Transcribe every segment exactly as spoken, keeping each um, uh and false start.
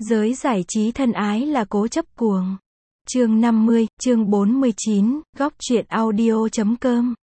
Giới giải trí thân ái là cố chấp cuồng. Chương năm mươi, chương bốn mươi chín, góc truyện audio chấm com.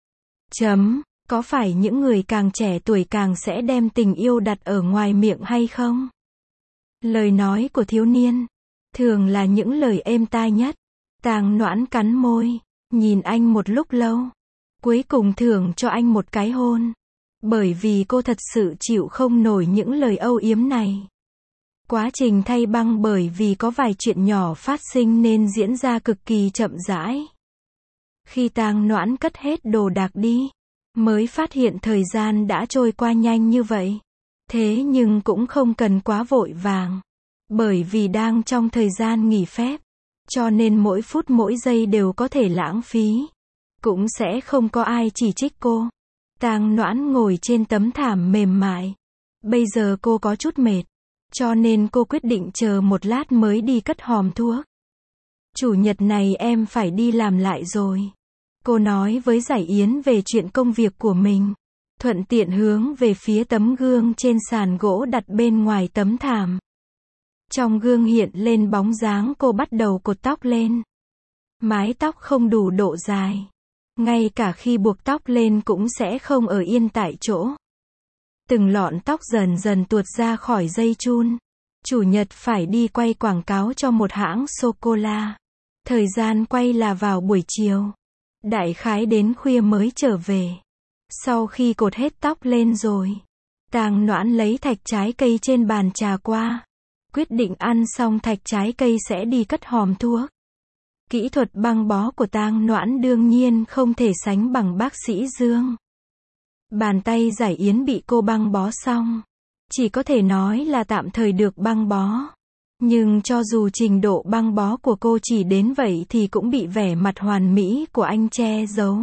Chấm, có phải những người càng trẻ tuổi càng sẽ đem tình yêu đặt ở ngoài miệng hay không? Lời nói của thiếu niên, thường là những lời êm tai nhất. Tang Noãn cắn môi, nhìn anh một lúc lâu. Cuối cùng thưởng cho anh một cái hôn. Bởi vì cô thật sự chịu không nổi những lời âu yếm này. Quá trình thay băng bởi vì có vài chuyện nhỏ phát sinh nên diễn ra cực kỳ chậm rãi. Khi Tang Noãn cất hết đồ đạc đi, mới phát hiện thời gian đã trôi qua nhanh như vậy. Thế nhưng cũng không cần quá vội vàng. Bởi vì đang trong thời gian nghỉ phép, cho nên mỗi phút mỗi giây đều có thể lãng phí. Cũng sẽ không có ai chỉ trích cô. Tang Noãn ngồi trên tấm thảm mềm mại. Bây giờ cô có chút mệt. Cho nên cô quyết định chờ một lát mới đi cất hòm thuốc. Chủ nhật này em phải đi làm lại rồi. Cô nói với Giải Yến về chuyện công việc của mình. Thuận tiện hướng về phía tấm gương trên sàn gỗ đặt bên ngoài tấm thảm. Trong gương hiện lên bóng dáng cô bắt đầu cột tóc lên. Mái tóc không đủ độ dài. Ngay cả khi buộc tóc lên cũng sẽ không ở yên tại chỗ. Từng lọn tóc dần dần tuột ra khỏi dây chun. Chủ nhật phải đi quay quảng cáo cho một hãng sô-cô-la. Thời gian quay là vào buổi chiều. Đại khái đến khuya mới trở về. Sau khi cột hết tóc lên rồi, Tang Noãn lấy thạch trái cây trên bàn trà qua. Quyết định ăn xong thạch trái cây sẽ đi cất hòm thuốc. Kỹ thuật băng bó của Tang Noãn đương nhiên không thể sánh bằng bác sĩ Dương. Bàn tay Giải Yến bị cô băng bó xong. Chỉ có thể nói là tạm thời được băng bó. Nhưng cho dù trình độ băng bó của cô chỉ đến vậy thì cũng bị vẻ mặt hoàn mỹ của anh che giấu.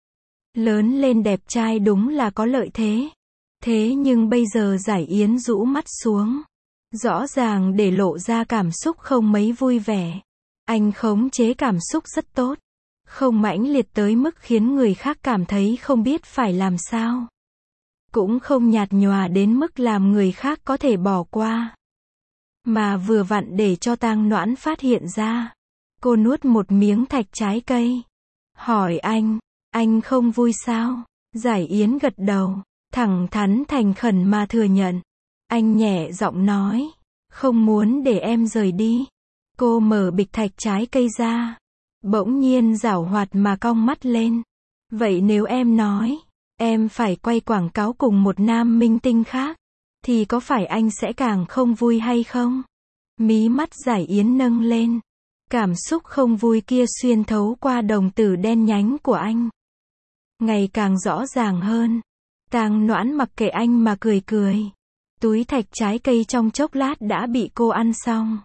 Lớn lên đẹp trai đúng là có lợi thế. Thế nhưng bây giờ Giải Yến rũ mắt xuống. Rõ ràng để lộ ra cảm xúc không mấy vui vẻ. Anh khống chế cảm xúc rất tốt. Không mãnh liệt tới mức khiến người khác cảm thấy không biết phải làm sao. Cũng không nhạt nhòa đến mức làm người khác có thể bỏ qua. Mà vừa vặn để cho Tang Noãn phát hiện ra. Cô nuốt một miếng thạch trái cây. Hỏi anh, anh không vui sao? Giải Yến gật đầu, thẳng thắn thành khẩn mà thừa nhận. Anh nhẹ giọng nói, không muốn để em rời đi. Cô mở bịch thạch trái cây ra. Bỗng nhiên giảo hoạt mà cong mắt lên. Vậy nếu em nói, em phải quay quảng cáo cùng một nam minh tinh khác, thì có phải anh sẽ càng không vui hay không? Mí mắt Giải Yến nâng lên. Cảm xúc không vui kia xuyên thấu qua đồng tử đen nhánh của anh. Ngày càng rõ ràng hơn. Tang Noãn mặc kệ anh mà cười cười. Túi thạch trái cây trong chốc lát đã bị cô ăn xong.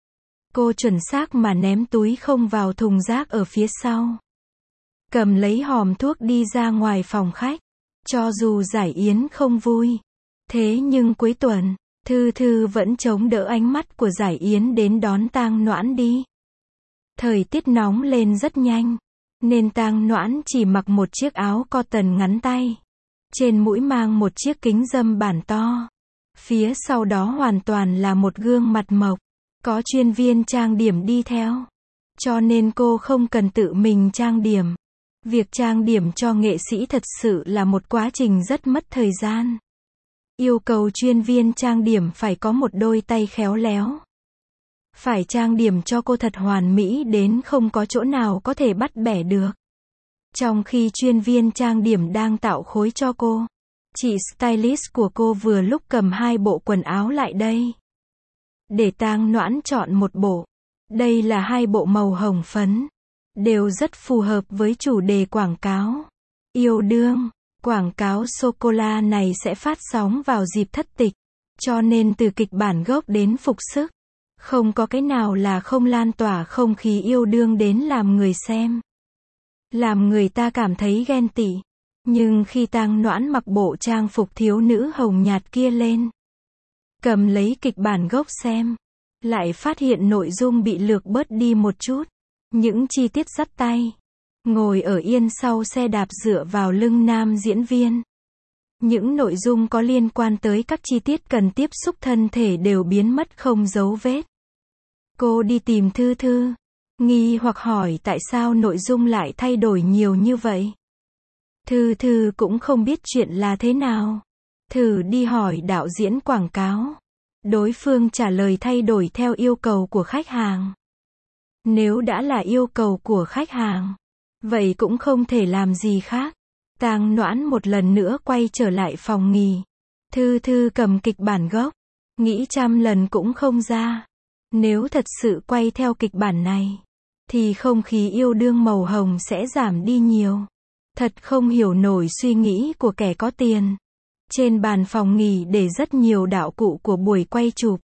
Cô chuẩn xác mà ném túi không vào thùng rác ở phía sau. Cầm lấy hòm thuốc đi ra ngoài phòng khách. Cho dù Giải Yến không vui. Thế nhưng cuối tuần, Thư Thư vẫn chống đỡ ánh mắt của Giải Yến đến đón Tang Noãn đi. Thời tiết nóng lên rất nhanh. Nên Tang Noãn chỉ mặc một chiếc áo cotton ngắn tay. Trên mũi mang một chiếc kính râm bản to. Phía sau đó hoàn toàn là một gương mặt mộc. Có chuyên viên trang điểm đi theo. Cho nên cô không cần tự mình trang điểm. Việc trang điểm cho nghệ sĩ thật sự là một quá trình rất mất thời gian. Yêu cầu chuyên viên trang điểm phải có một đôi tay khéo léo. Phải trang điểm cho cô thật hoàn mỹ đến không có chỗ nào có thể bắt bẻ được. Trong khi chuyên viên trang điểm đang tạo khối cho cô, chị stylist của cô vừa lúc cầm hai bộ quần áo lại đây. Để Tang Noãn chọn một bộ. Đây là hai bộ màu hồng phấn. Đều rất phù hợp với chủ đề quảng cáo. Yêu đương. Quảng cáo sô-cô-la này sẽ phát sóng vào dịp thất tịch. Cho nên từ kịch bản gốc đến phục sức. Không có cái nào là không lan tỏa không khí yêu đương đến làm người xem. Làm người ta cảm thấy ghen tị. Nhưng khi Tang Noãn mặc bộ trang phục thiếu nữ hồng nhạt kia lên. Cầm lấy kịch bản gốc xem. Lại phát hiện nội dung bị lược bớt đi một chút. Những chi tiết dắt tay. Ngồi ở yên sau xe đạp dựa vào lưng nam diễn viên. Những nội dung có liên quan tới các chi tiết cần tiếp xúc thân thể đều biến mất không dấu vết. Cô đi tìm Thư Thư, nghi hoặc hỏi tại sao nội dung lại thay đổi nhiều như vậy. Thư Thư cũng không biết chuyện là thế nào. Thử đi hỏi đạo diễn quảng cáo. Đối phương trả lời thay đổi theo yêu cầu của khách hàng. Nếu đã là yêu cầu của khách hàng, vậy cũng không thể làm gì khác. Tang Noãn một lần nữa quay trở lại phòng nghỉ. Thư Thư cầm kịch bản gốc, nghĩ trăm lần cũng không ra. Nếu thật sự quay theo kịch bản này, thì không khí yêu đương màu hồng sẽ giảm đi nhiều. Thật không hiểu nổi suy nghĩ của kẻ có tiền. Trên bàn phòng nghỉ để rất nhiều đạo cụ của buổi quay chụp.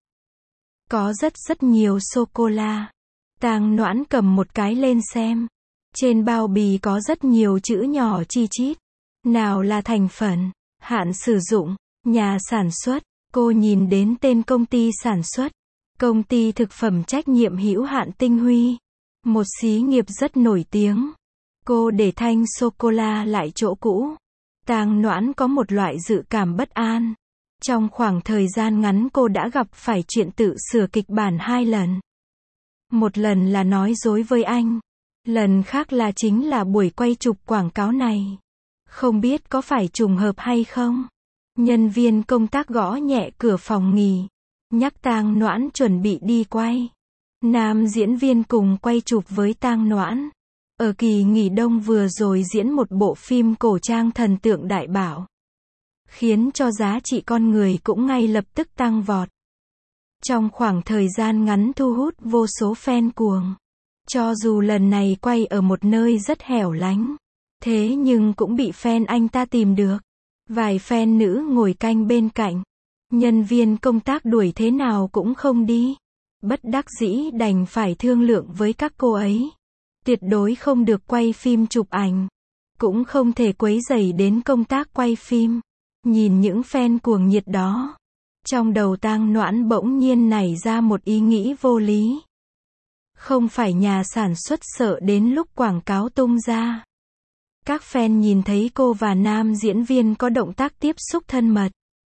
Có rất rất nhiều sô-cô-la. Tang Noãn cầm một cái lên xem. Trên bao bì có rất nhiều chữ nhỏ chi chít. Nào là thành phần, hạn sử dụng, nhà sản xuất. Cô nhìn đến tên công ty sản xuất. Công ty thực phẩm trách nhiệm hữu hạn Tinh Huy. Một xí nghiệp rất nổi tiếng. Cô để thanh sô-cô-la lại chỗ cũ. Tang Noãn có một loại dự cảm bất an. Trong khoảng thời gian ngắn cô đã gặp phải chuyện tự sửa kịch bản hai lần. Một lần là nói dối với anh. Lần khác là chính là buổi quay chụp quảng cáo này. Không biết có phải trùng hợp hay không? Nhân viên công tác gõ nhẹ cửa phòng nghỉ. Nhắc Tang Noãn chuẩn bị đi quay. Nam diễn viên cùng quay chụp với Tang Noãn. Ở kỳ nghỉ đông vừa rồi diễn một bộ phim cổ trang thần tượng đại bảo. Khiến cho giá trị con người cũng ngay lập tức tăng vọt. Trong khoảng thời gian ngắn thu hút vô số fan cuồng. Cho dù lần này quay ở một nơi rất hẻo lánh. Thế nhưng cũng bị fan anh ta tìm được. Vài fan nữ ngồi canh bên cạnh. Nhân viên công tác đuổi thế nào cũng không đi. Bất đắc dĩ đành phải thương lượng với các cô ấy. Tuyệt đối không được quay phim chụp ảnh. Cũng không thể quấy rầy đến công tác quay phim. Nhìn những fan cuồng nhiệt đó. Trong đầu Tang Noãn bỗng nhiên nảy ra một ý nghĩ vô lý. Không phải nhà sản xuất sợ đến lúc quảng cáo tung ra. Các fan nhìn thấy cô và nam diễn viên có động tác tiếp xúc thân mật.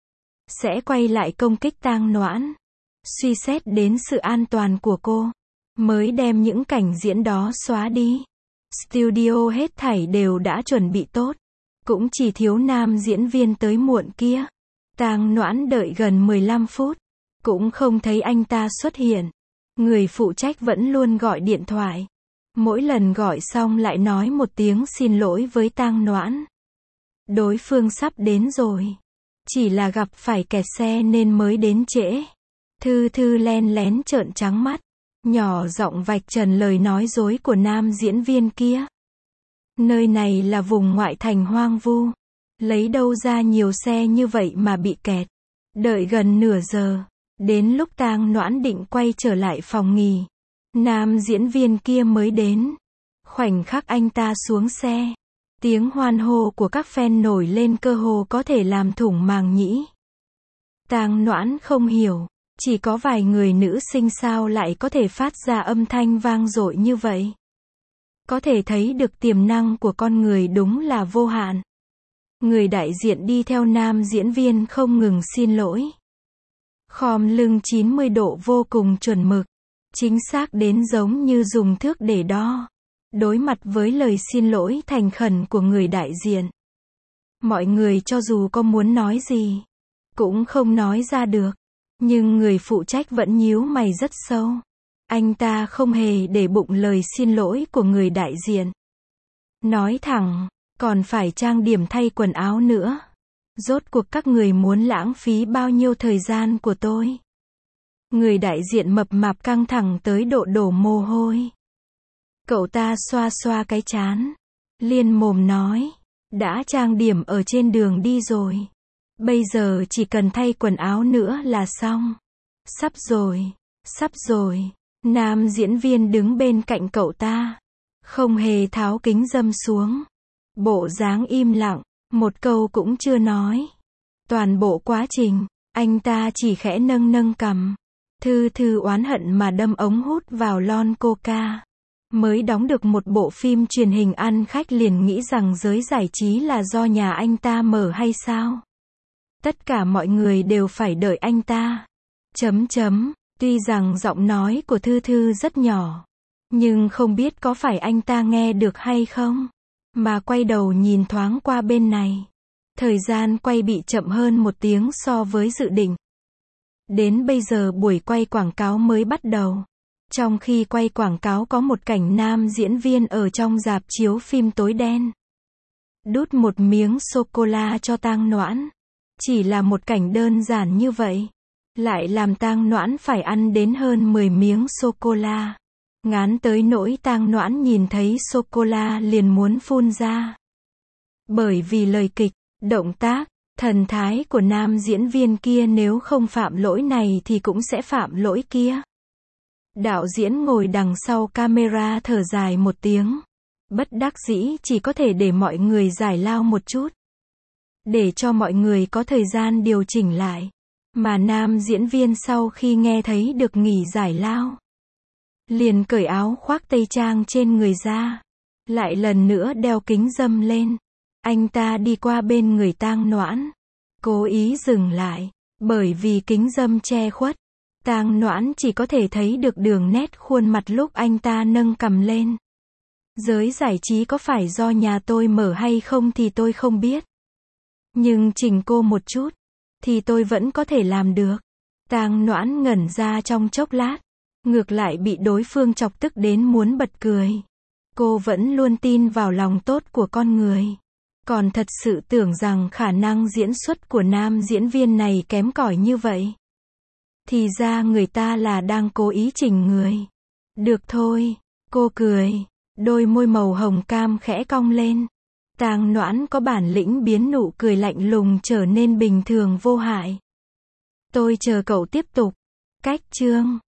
Sẽ quay lại công kích Tang Noãn. Suy xét đến sự an toàn của cô. Mới đem những cảnh diễn đó xóa đi. Studio hết thảy đều đã chuẩn bị tốt. Cũng chỉ thiếu nam diễn viên tới muộn kia. Tang Noãn đợi gần mười lăm phút. Cũng không thấy anh ta xuất hiện. Người phụ trách vẫn luôn gọi điện thoại. Mỗi lần gọi xong lại nói một tiếng xin lỗi với Tang Noãn. Đối phương sắp đến rồi. Chỉ là gặp phải kẹt xe nên mới đến trễ. Thư Thư len lén trợn trắng mắt. Nhỏ giọng vạch trần lời nói dối của nam diễn viên kia. Nơi này là vùng ngoại thành hoang vu. Lấy đâu ra nhiều xe như vậy mà bị kẹt. Đợi gần nửa giờ. Đến lúc Tang Noãn định quay trở lại phòng nghỉ. Nam diễn viên kia mới đến. Khoảnh khắc anh ta xuống xe. Tiếng hoan hô của các fan nổi lên cơ hồ có thể làm thủng màng nhĩ. Tang Noãn không hiểu. Chỉ có vài người nữ sinh sao lại có thể phát ra âm thanh vang dội như vậy. Có thể thấy được tiềm năng của con người đúng là vô hạn. Người đại diện đi theo nam diễn viên không ngừng xin lỗi. Khom lưng chín mươi độ vô cùng chuẩn mực. Chính xác đến giống như dùng thước để đo. Đối mặt với lời xin lỗi thành khẩn của người đại diện. Mọi người cho dù có muốn nói gì, cũng không nói ra được. Nhưng người phụ trách vẫn nhíu mày rất sâu. Anh ta không hề để bụng lời xin lỗi của người đại diện. Nói thẳng, còn phải trang điểm thay quần áo nữa. Rốt cuộc các người muốn lãng phí bao nhiêu thời gian của tôi? Người đại diện mập mạp căng thẳng tới độ đổ mồ hôi. Cậu ta xoa xoa cái trán. Liên mồm nói. Đã trang điểm ở trên đường đi rồi. Bây giờ chỉ cần thay quần áo nữa là xong. Sắp rồi. Sắp rồi. Nam diễn viên đứng bên cạnh cậu ta. Không hề tháo kính râm xuống. Bộ dáng im lặng. Một câu cũng chưa nói. Toàn bộ quá trình, anh ta chỉ khẽ nâng nâng cằm. Thư Thư oán hận mà đâm ống hút vào lon coca. Mới đóng được một bộ phim truyền hình ăn khách liền nghĩ rằng giới giải trí là do nhà anh ta mở hay sao? Tất cả mọi người đều phải đợi anh ta. Chấm chấm, tuy rằng giọng nói của Thư Thư rất nhỏ, nhưng không biết có phải anh ta nghe được hay không, mà quay đầu nhìn thoáng qua bên này. Thời gian quay bị chậm hơn một tiếng so với dự định. Đến bây giờ buổi quay quảng cáo mới bắt đầu. Trong khi quay quảng cáo có một cảnh nam diễn viên ở trong rạp chiếu phim tối đen. Đút một miếng sô-cô-la cho Tang Noãn. Chỉ là một cảnh đơn giản như vậy, lại làm Tang Noãn phải ăn đến hơn mười miếng sô-cô-la. Ngán tới nỗi Tang Noãn nhìn thấy sô-cô-la liền muốn phun ra. Bởi vì lời kịch, động tác, thần thái của nam diễn viên kia nếu không phạm lỗi này thì cũng sẽ phạm lỗi kia. Đạo diễn ngồi đằng sau camera thở dài một tiếng. Bất đắc dĩ chỉ có thể để mọi người giải lao một chút. Để cho mọi người có thời gian điều chỉnh lại. Mà nam diễn viên sau khi nghe thấy được nghỉ giải lao, liền cởi áo khoác tây trang trên người ra. Lại lần nữa đeo kính râm lên. Anh ta đi qua bên người Tang Noãn. Cố ý dừng lại. Bởi vì kính râm che khuất, Tang Noãn chỉ có thể thấy được đường nét khuôn mặt lúc anh ta nâng cằm lên. Giới giải trí có phải do nhà tôi mở hay không thì tôi không biết. Nhưng chỉnh cô một chút, thì tôi vẫn có thể làm được. Tang Noãn ngẩn ra trong chốc lát. Ngược lại bị đối phương chọc tức đến muốn bật cười. Cô vẫn luôn tin vào lòng tốt của con người. Còn thật sự tưởng rằng khả năng diễn xuất của nam diễn viên này kém cỏi như vậy. Thì ra người ta là đang cố ý chỉnh người. Được thôi, cô cười. Đôi môi màu hồng cam khẽ cong lên. Tang Noãn có bản lĩnh biến nụ cười lạnh lùng trở nên bình thường vô hại. Tôi chờ cậu tiếp tục. Cách chương